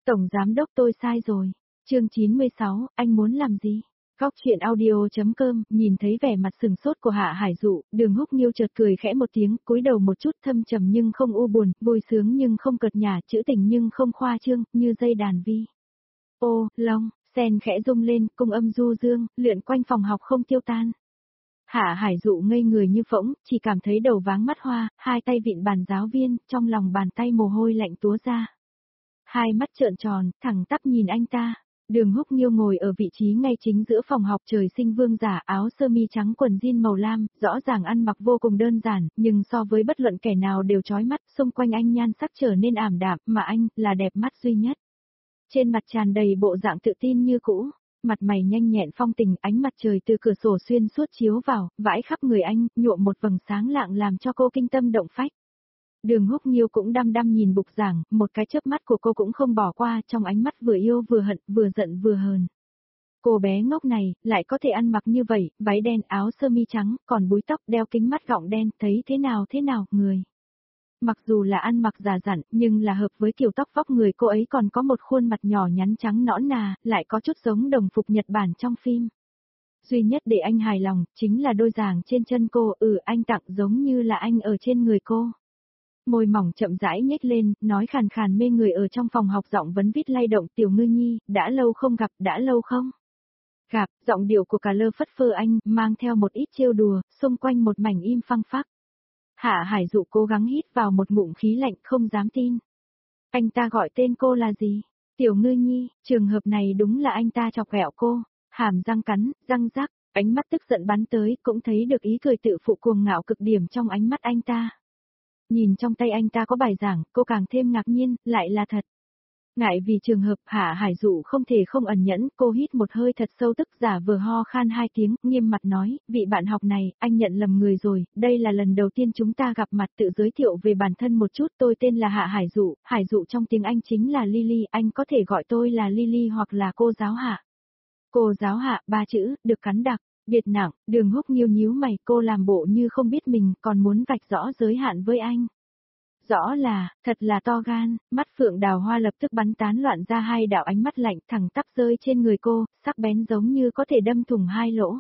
Tổng giám đốc tôi sai rồi. Chương 96, anh muốn làm gì? Góc chuyện audio.com, nhìn thấy vẻ mặt sừng sốt của Hạ Hải Dụ, Đường Húc Nghiêu chợt cười khẽ một tiếng, cúi đầu một chút thâm trầm nhưng không u buồn, vui sướng nhưng không cợt nhả, trữ tình nhưng không khoa trương, như dây đàn vi. Ô, long, sen khẽ rung lên, cung âm du dương, lượn quanh phòng học không tiêu tan. Hạ Hải Dụ ngây người như phỗng, chỉ cảm thấy đầu váng mắt hoa, hai tay vịn bàn giáo viên, trong lòng bàn tay mồ hôi lạnh túa ra. Hai mắt trợn tròn, thẳng tắp nhìn anh ta. Đường Húc Nghiêu ngồi ở vị trí ngay chính giữa phòng học, trời sinh vương giả, áo sơ mi trắng quần jean màu lam, rõ ràng ăn mặc vô cùng đơn giản, nhưng so với bất luận kẻ nào đều chói mắt, xung quanh anh nhan sắc trở nên ảm đạm, mà anh là đẹp mắt duy nhất. Trên mặt tràn đầy bộ dạng tự tin như cũ, mặt mày nhanh nhẹn phong tình, ánh mặt trời từ cửa sổ xuyên suốt chiếu vào, vãi khắp người anh, nhuộm một vầng sáng lạng làm cho cô kinh tâm động phách. Đường Húc Nghiêu cũng đăm đăm nhìn Bục Giảng, một cái chớp mắt của cô cũng không bỏ qua, trong ánh mắt vừa yêu vừa hận, vừa giận vừa hờn. Cô bé ngốc này, lại có thể ăn mặc như vậy, váy đen, áo sơ mi trắng, còn búi tóc, đeo kính mắt gọng đen, thấy thế nào, người. Mặc dù là ăn mặc già dặn, nhưng là hợp với kiểu tóc vóc người cô ấy, còn có một khuôn mặt nhỏ nhắn trắng nõn nà, lại có chút giống đồng phục Nhật Bản trong phim. Duy nhất để anh hài lòng, chính là đôi giàng trên chân cô, anh tặng giống như là anh ở trên người cô. Môi mỏng chậm rãi nhếch lên, nói khàn khàn mê người ở trong phòng học, giọng vấn vít lay động, Tiểu Ngư Nhi, đã lâu không gặp, đã lâu không? Gặp, giọng điệu của cả lơ phất phơ anh, mang theo một ít trêu đùa, xung quanh một mảnh im phăng phắc. Hạ Hải Dụ cố gắng hít vào một ngụm khí lạnh, không dám tin. Anh ta gọi tên cô là gì? Tiểu Ngư Nhi, trường hợp này đúng là anh ta chọc ghẹo cô, hàm răng cắn, răng rắc, ánh mắt tức giận bắn tới, cũng thấy được ý cười tự phụ cuồng ngạo cực điểm trong ánh mắt anh ta. Nhìn trong tay anh ta có bài giảng, cô càng thêm ngạc nhiên, lại là thật. Ngại vì trường hợp Hạ Hải Dụ không thể không ẩn nhẫn, cô hít một hơi thật sâu, tức giả vờ ho khan hai tiếng, nghiêm mặt nói, vị bạn học này, anh nhận lầm người rồi, đây là lần đầu tiên chúng ta gặp mặt, tự giới thiệu về bản thân một chút, tôi tên là Hạ Hải Dụ trong tiếng Anh chính là Lily, anh có thể gọi tôi là Lily hoặc là cô giáo Hạ. Cô giáo Hạ, ba chữ, được cắn đặc. Biệt nặng, Đường Húc Nghiêu nhíu mày, cô làm bộ như không biết mình, còn muốn vạch rõ giới hạn với anh. Rõ là, thật là to gan, mắt Phượng Đào Hoa lập tức bắn tán loạn ra hai đạo ánh mắt lạnh thẳng tắp rơi trên người cô, sắc bén giống như có thể đâm thủng hai lỗ.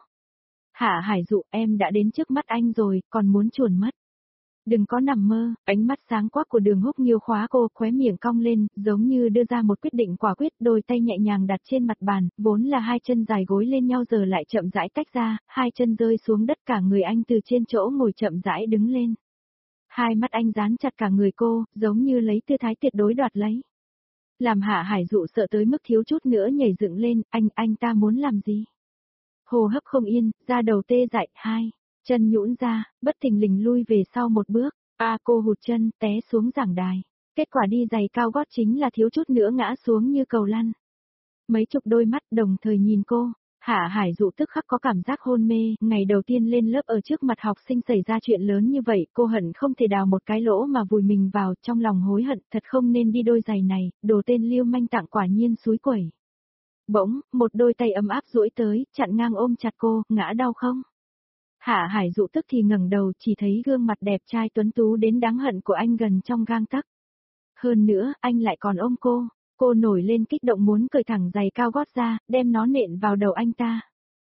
Hạ Hải Dụ, em đã đến trước mắt anh rồi, còn muốn chuồn mất. Đừng có nằm mơ, ánh mắt sáng quắc của Đường Húc Nghiêu khóa cô, khóe miệng cong lên, giống như đưa ra một quyết định quả quyết, đôi tay nhẹ nhàng đặt trên mặt bàn, vốn là hai chân dài gối lên nhau giờ lại chậm rãi tách ra, hai chân rơi xuống đất, cả người anh từ trên chỗ ngồi chậm rãi đứng lên. Hai mắt anh dán chặt cả người cô, giống như lấy tư thái tuyệt đối đoạt lấy. Làm Hạ Hải Dụ sợ tới mức thiếu chút nữa nhảy dựng lên, anh ta muốn làm gì? Hô hấp không yên, da đầu tê dại, hai chân nhũn ra, bất thình lình lui về sau một bước, cô hụt chân, té xuống giảng đài. Kết quả đi giày cao gót chính là thiếu chút nữa ngã xuống như cầu lăn. Mấy chục đôi mắt đồng thời nhìn cô, Hạ Hải Dụ tức khắc có cảm giác hôn mê, ngày đầu tiên lên lớp ở trước mặt học sinh xảy ra chuyện lớn như vậy, cô hận không thể đào một cái lỗ mà vùi mình vào, trong lòng hối hận, thật không nên đi đôi giày này, đồ tên lưu manh tặng quả nhiên xúi quẩy. Bỗng, một đôi tay ấm áp duỗi tới, chặn ngang ôm chặt cô, ngã đau không? Hạ Hải Dụ tức thì ngẩng đầu, chỉ thấy gương mặt đẹp trai tuấn tú đến đáng hận của anh gần trong gang tấc. Hơn nữa, anh lại còn ôm cô nổi lên kích động muốn cởi thẳng giày cao gót ra, đem nó nện vào đầu anh ta.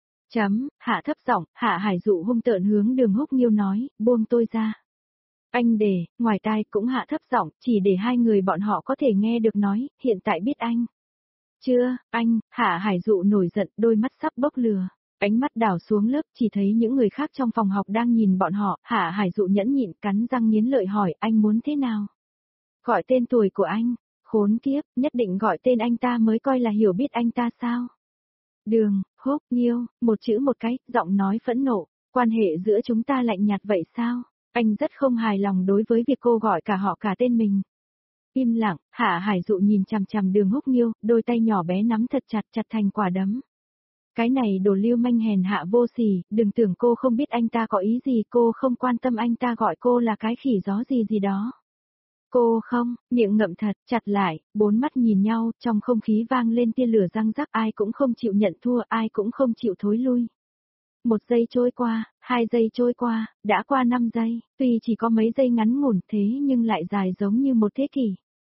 Hạ thấp giọng, Hạ Hải Dụ hung tợn hướng Đường Húc Nghiêu nói, buông tôi ra. Anh để, ngoài tai cũng hạ thấp giọng, chỉ để hai người bọn họ có thể nghe được nói, hiện tại biết anh. Chưa, anh, Hạ Hải Dụ nổi giận, đôi mắt sắp bốc lửa. Ánh mắt đảo xuống lớp, chỉ thấy những người khác trong phòng học đang nhìn bọn họ, Hạ Hải Dụ nhẫn nhịn, cắn răng nghiến lợi hỏi, anh muốn thế nào? Gọi tên tuổi của anh, khốn kiếp, nhất định gọi tên anh ta mới coi là hiểu biết anh ta sao? Đường, Húc Nghiêu, một chữ một cái, giọng nói phẫn nộ, quan hệ giữa chúng ta lạnh nhạt vậy sao? Anh rất không hài lòng đối với việc cô gọi cả họ cả tên mình. Im lặng, Hạ Hải Dụ nhìn chằm chằm Đường Húc Nghiêu, đôi tay nhỏ bé nắm thật chặt thành quả đấm. Cái này đồ lưu manh hèn hạ vô sỉ, đừng tưởng cô không biết anh ta có ý gì, cô không quan tâm anh ta gọi cô là cái khỉ gió gì đó. Cô không, miệng ngậm thật, chặt lại, bốn mắt nhìn nhau, trong không khí vang lên tia lửa răng rắc, ai cũng không chịu nhận thua, ai cũng không chịu thối lui. 1 giây trôi qua, 2 giây trôi qua, đã qua 5 giây, tuy chỉ có mấy giây ngắn ngủn thế nhưng lại dài giống như một thế kỷ.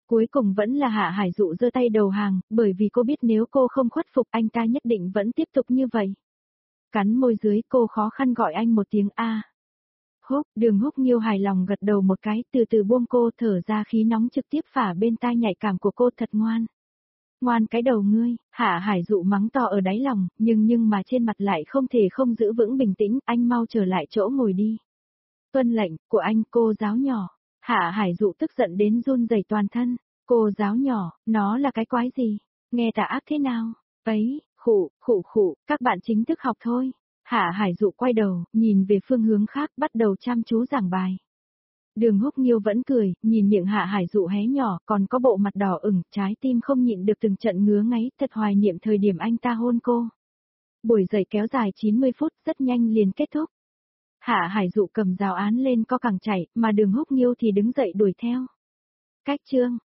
Cuối cùng vẫn là Hạ Hải Dụ giơ tay đầu hàng, bởi vì cô biết nếu cô không khuất phục anh ta nhất định vẫn tiếp tục như vậy. Cắn môi dưới cô khó khăn gọi anh một tiếng A. Húc, Đường Húc Nghiêu hài lòng gật đầu một cái, từ từ buông cô, thở ra khí nóng trực tiếp phả bên tai nhạy cảm của cô, thật ngoan. Ngoan cái đầu ngươi, Hạ Hải Dụ mắng to ở đáy lòng, nhưng mà trên mặt lại không thể không giữ vững bình tĩnh, anh mau trở lại chỗ ngồi đi. Tuân lệnh của anh, cô giáo nhỏ. Hạ Hải Dụ tức giận đến run rẩy toàn thân. Cô giáo nhỏ, nó là cái quái gì? Nghe tà ác thế nào? Ấy, khụ, các bạn chính thức học thôi. Hạ Hải Dụ quay đầu, nhìn về phương hướng khác, bắt đầu chăm chú giảng bài. Đường Húc Nghiêu vẫn cười, nhìn miệng Hạ Hải Dụ hé nhỏ, còn có bộ mặt đỏ ửng, trái tim không nhịn được từng trận ngứa ngáy, thật hoài niệm thời điểm anh ta hôn cô. Buổi dạy kéo dài 90 phút, rất nhanh liền kết thúc. Hạ Hải Dụ cầm giáo án lên co cẳng chạy, mà Đường Húc Nghiêu thì đứng dậy đuổi theo. Cách chương